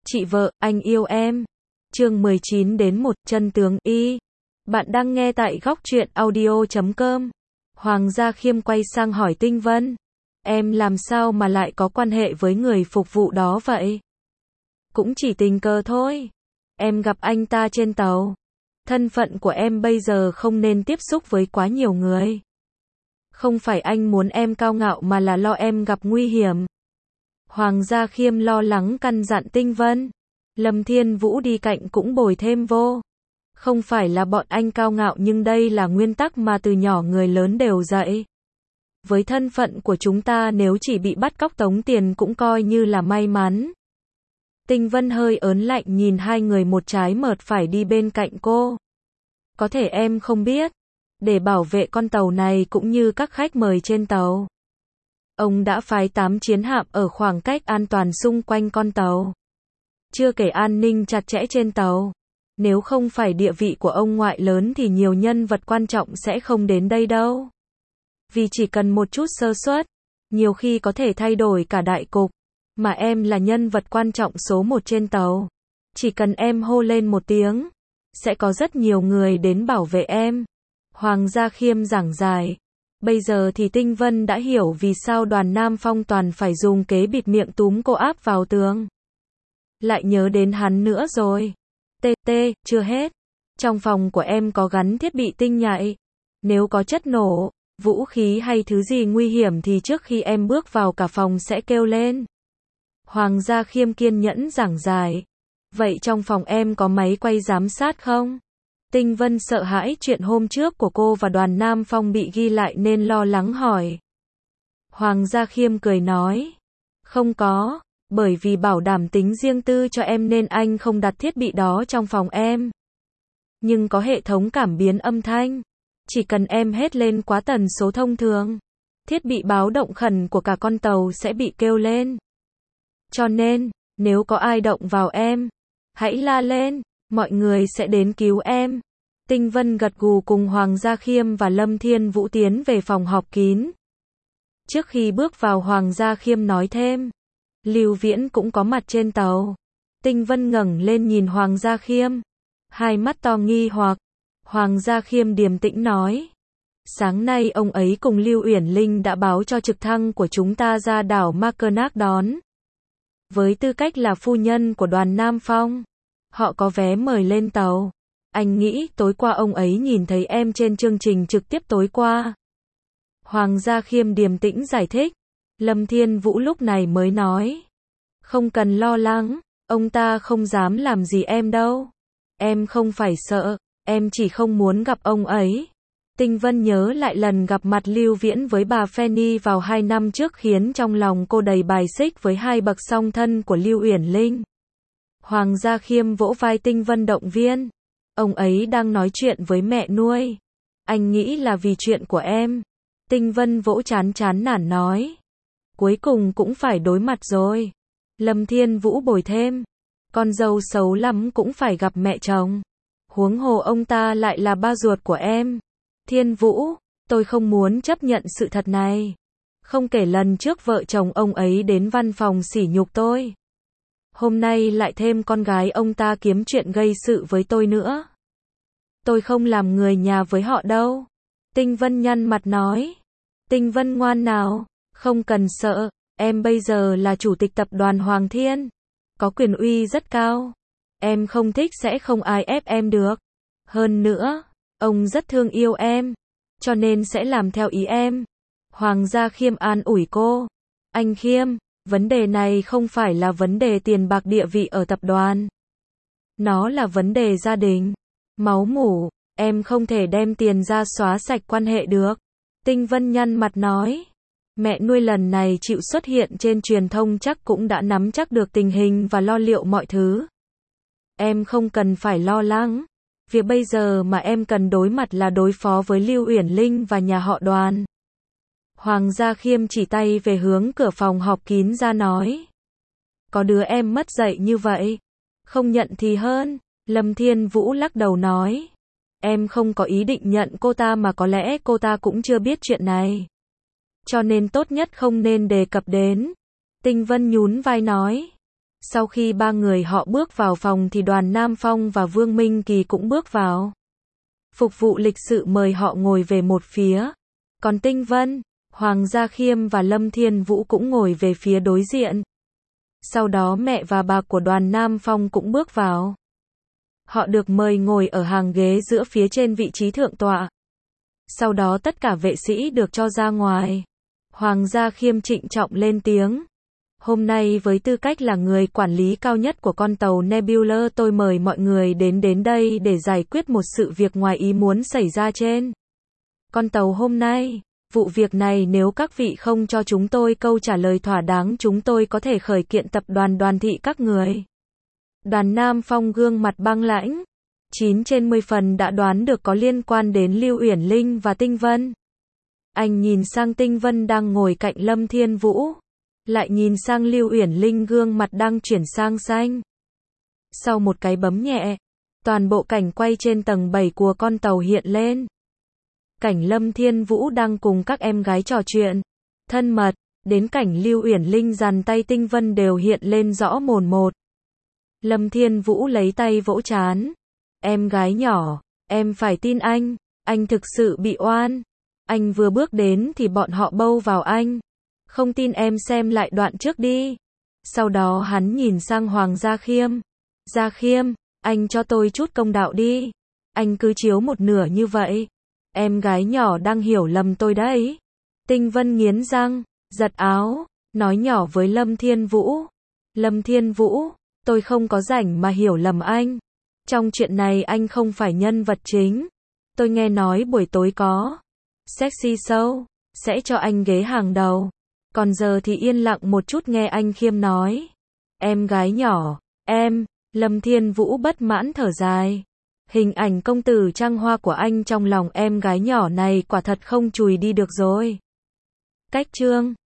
Chị vợ, anh yêu em. Chương 19 đến 1, chân tướng y. Bạn đang nghe tại góc truyện audio.com. Hoàng Gia Khiêm quay sang hỏi Tinh Vân. Em làm sao mà lại có quan hệ với người phục vụ đó vậy? Cũng chỉ tình cờ thôi. Em gặp anh ta trên tàu. Thân phận của em bây giờ không nên tiếp xúc với quá nhiều người. Không phải anh muốn em cao ngạo mà là lo em gặp nguy hiểm. Hoàng Gia Khiêm lo lắng căn dặn Tinh Vân. Lâm Thiên Vũ đi cạnh cũng bồi thêm vô. Không phải là bọn anh cao ngạo nhưng đây là nguyên tắc mà từ nhỏ người lớn đều dạy. Với thân phận của chúng ta nếu chỉ bị bắt cóc tống tiền cũng coi như là may mắn. Tinh Vân hơi ớn lạnh nhìn hai người một trái một phải đi bên cạnh cô. Có thể em không biết. Để bảo vệ con tàu này cũng như các khách mời trên tàu, ông đã phái 8 chiến hạm ở khoảng cách an toàn xung quanh con tàu. Chưa kể an ninh chặt chẽ trên tàu. Nếu không phải địa vị của ông ngoại lớn thì nhiều nhân vật quan trọng sẽ không đến đây đâu. Vì chỉ cần một chút sơ suất, nhiều khi có thể thay đổi cả đại cục. Mà em là nhân vật quan trọng số 1 trên tàu. Chỉ cần em hô lên một tiếng, sẽ có rất nhiều người đến bảo vệ em. Hoàng Gia Khiêm giảng giải. Bây giờ thì Tinh Vân đã hiểu vì sao Đoàn Nam Phong toàn phải dùng kế bịt miệng túm cô áp vào tường. Lại nhớ đến hắn nữa rồi. Chưa hết. Trong phòng của em có gắn thiết bị tinh nhạy. Nếu có chất nổ, vũ khí hay thứ gì nguy hiểm thì trước khi em bước vào cả phòng sẽ kêu lên. Hoàng Gia Khiêm kiên nhẫn giảng giải. Vậy trong phòng em có máy quay giám sát không? Tinh Vân sợ hãi chuyện hôm trước của cô và Đoàn Nam Phong bị ghi lại nên lo lắng hỏi. Hoàng Gia Khiêm cười nói. Không có, bởi vì bảo đảm tính riêng tư cho em nên anh không đặt thiết bị đó trong phòng em. Nhưng có hệ thống cảm biến âm thanh. Chỉ cần em hét lên quá tần số thông thường, thiết bị báo động khẩn của cả con tàu sẽ bị kêu lên. Cho nên, nếu có ai động vào em, hãy la lên. Mọi người sẽ đến cứu em. Tinh Vân gật gù cùng Hoàng Gia Khiêm và Lâm Thiên Vũ tiến về phòng họp kín. Trước khi bước vào Hoàng Gia Khiêm nói thêm. Lưu Viễn cũng có mặt trên tàu. Tinh Vân ngẩng lên nhìn Hoàng Gia Khiêm. Hai mắt to nghi hoặc. Hoàng Gia Khiêm điềm tĩnh nói. Sáng nay ông ấy cùng Lưu Uyển Linh đã báo cho trực thăng của chúng ta ra đảo Mackinac đón. Với tư cách là phu nhân của Đoàn Nam Phong. Họ có vé mời lên tàu. Anh nghĩ tối qua ông ấy nhìn thấy em trên chương trình trực tiếp tối qua. Hoàng Gia Khiêm điềm tĩnh giải thích. Lâm Thiên Vũ lúc này mới nói. Không cần lo lắng, ông ta không dám làm gì em đâu. Em không phải sợ, em chỉ không muốn gặp ông ấy. Tinh Vân nhớ lại lần gặp mặt Lưu Viễn với bà Fanny vào 2 năm trước khiến trong lòng cô đầy bài xích với hai bậc song thân của Lưu Uyển Linh. Hoàng Gia Khiêm vỗ vai Tinh Vân động viên. Ông ấy đang nói chuyện với mẹ nuôi. Anh nghĩ là vì chuyện của em. Tinh Vân vỗ chán nản nói. Cuối cùng cũng phải đối mặt rồi. Lâm Thiên Vũ bồi thêm. Con dâu xấu lắm cũng phải gặp mẹ chồng. Huống hồ ông ta lại là ba ruột của em. Thiên Vũ, tôi không muốn chấp nhận sự thật này. Không kể lần trước vợ chồng ông ấy đến văn phòng sỉ nhục tôi. Hôm nay lại thêm con gái ông ta kiếm chuyện gây sự với tôi nữa. Tôi không làm người nhà với họ đâu. Tinh Vân nhăn mặt nói. Tinh Vân ngoan nào, không cần sợ, em bây giờ là chủ tịch tập đoàn Hoàng Thiên. Có quyền uy rất cao. Em không thích sẽ không ai ép em được. Hơn nữa, ông rất thương yêu em. Cho nên sẽ làm theo ý em. Hoàng Gia Khiêm an ủi cô. Anh Khiêm. Vấn đề này không phải là vấn đề tiền bạc địa vị ở tập đoàn. Nó là vấn đề gia đình. Máu mủ, em không thể đem tiền ra xóa sạch quan hệ được. Tinh Vân nhăn mặt nói. Mẹ nuôi lần này chịu xuất hiện trên truyền thông chắc cũng đã nắm chắc được tình hình và lo liệu mọi thứ. Em không cần phải lo lắng. Việc bây giờ mà em cần đối mặt là đối phó với Lưu Uyển Linh và nhà họ Đoàn. Hoàng Gia Khiêm chỉ tay về hướng cửa phòng họp kín ra nói. Có đứa em mất dạy như vậy. Không nhận thì hơn. Lâm Thiên Vũ lắc đầu nói. Em không có ý định nhận cô ta mà có lẽ cô ta cũng chưa biết chuyện này. Cho nên tốt nhất không nên đề cập đến. Tinh Vân nhún vai nói. Sau khi ba người họ bước vào phòng thì Đoàn Nam Phong và Vương Minh Kỳ cũng bước vào. Phục vụ lịch sự mời họ ngồi về một phía. Còn Tinh Vân, Hoàng Gia Khiêm và Lâm Thiên Vũ cũng ngồi về phía đối diện. Sau đó mẹ và bà của Đoàn Nam Phong cũng bước vào. Họ được mời ngồi ở hàng ghế giữa phía trên vị trí thượng tọa. Sau đó tất cả vệ sĩ được cho ra ngoài. Hoàng Gia Khiêm trịnh trọng lên tiếng. Hôm nay với tư cách là người quản lý cao nhất của con tàu Nebula, tôi mời mọi người đến đây để giải quyết một sự việc ngoài ý muốn xảy ra trên con tàu hôm nay. Vụ việc này nếu các vị không cho chúng tôi câu trả lời thỏa đáng, chúng tôi có thể khởi kiện tập đoàn Đoàn thị các người. Đoàn Nam Phong gương mặt băng lãnh. 9 trên 10 phần đã đoán được có liên quan đến Lưu Uyển Linh và Tinh Vân. Anh nhìn sang Tinh Vân đang ngồi cạnh Lâm Thiên Vũ. Lại nhìn sang Lưu Uyển Linh gương mặt đang chuyển sang xanh. Sau một cái bấm nhẹ, toàn bộ cảnh quay trên tầng 7 của con tàu hiện lên. Cảnh Lâm Thiên Vũ đang cùng các em gái trò chuyện thân mật, đến cảnh Lưu Uyển Linh giằng tay Tinh Vân đều hiện lên rõ mồn một. Lâm Thiên Vũ lấy tay vỗ trán. Em gái nhỏ, em phải tin anh thực sự bị oan. Anh vừa bước đến thì bọn họ bâu vào anh. Không tin em xem lại đoạn trước đi. Sau đó hắn nhìn sang Hoàng Gia Khiêm. Gia Khiêm, anh cho tôi chút công đạo đi. Anh cứ chiếu một nửa như vậy. Em gái nhỏ đang hiểu lầm tôi đấy. Tinh Vân nghiến răng, giật áo, nói nhỏ với Lâm Thiên Vũ. Lâm Thiên Vũ, tôi không có rảnh mà hiểu lầm anh. Trong chuyện này anh không phải nhân vật chính. Tôi nghe nói buổi tối có sexy show, sẽ cho anh ghế hàng đầu. Còn giờ thì yên lặng một chút nghe anh Khiêm nói. Em gái nhỏ, Lâm Thiên Vũ bất mãn thở dài. Hình ảnh công tử trăng hoa của anh trong lòng em gái nhỏ này quả thật không chùi đi được rồi. Cách chương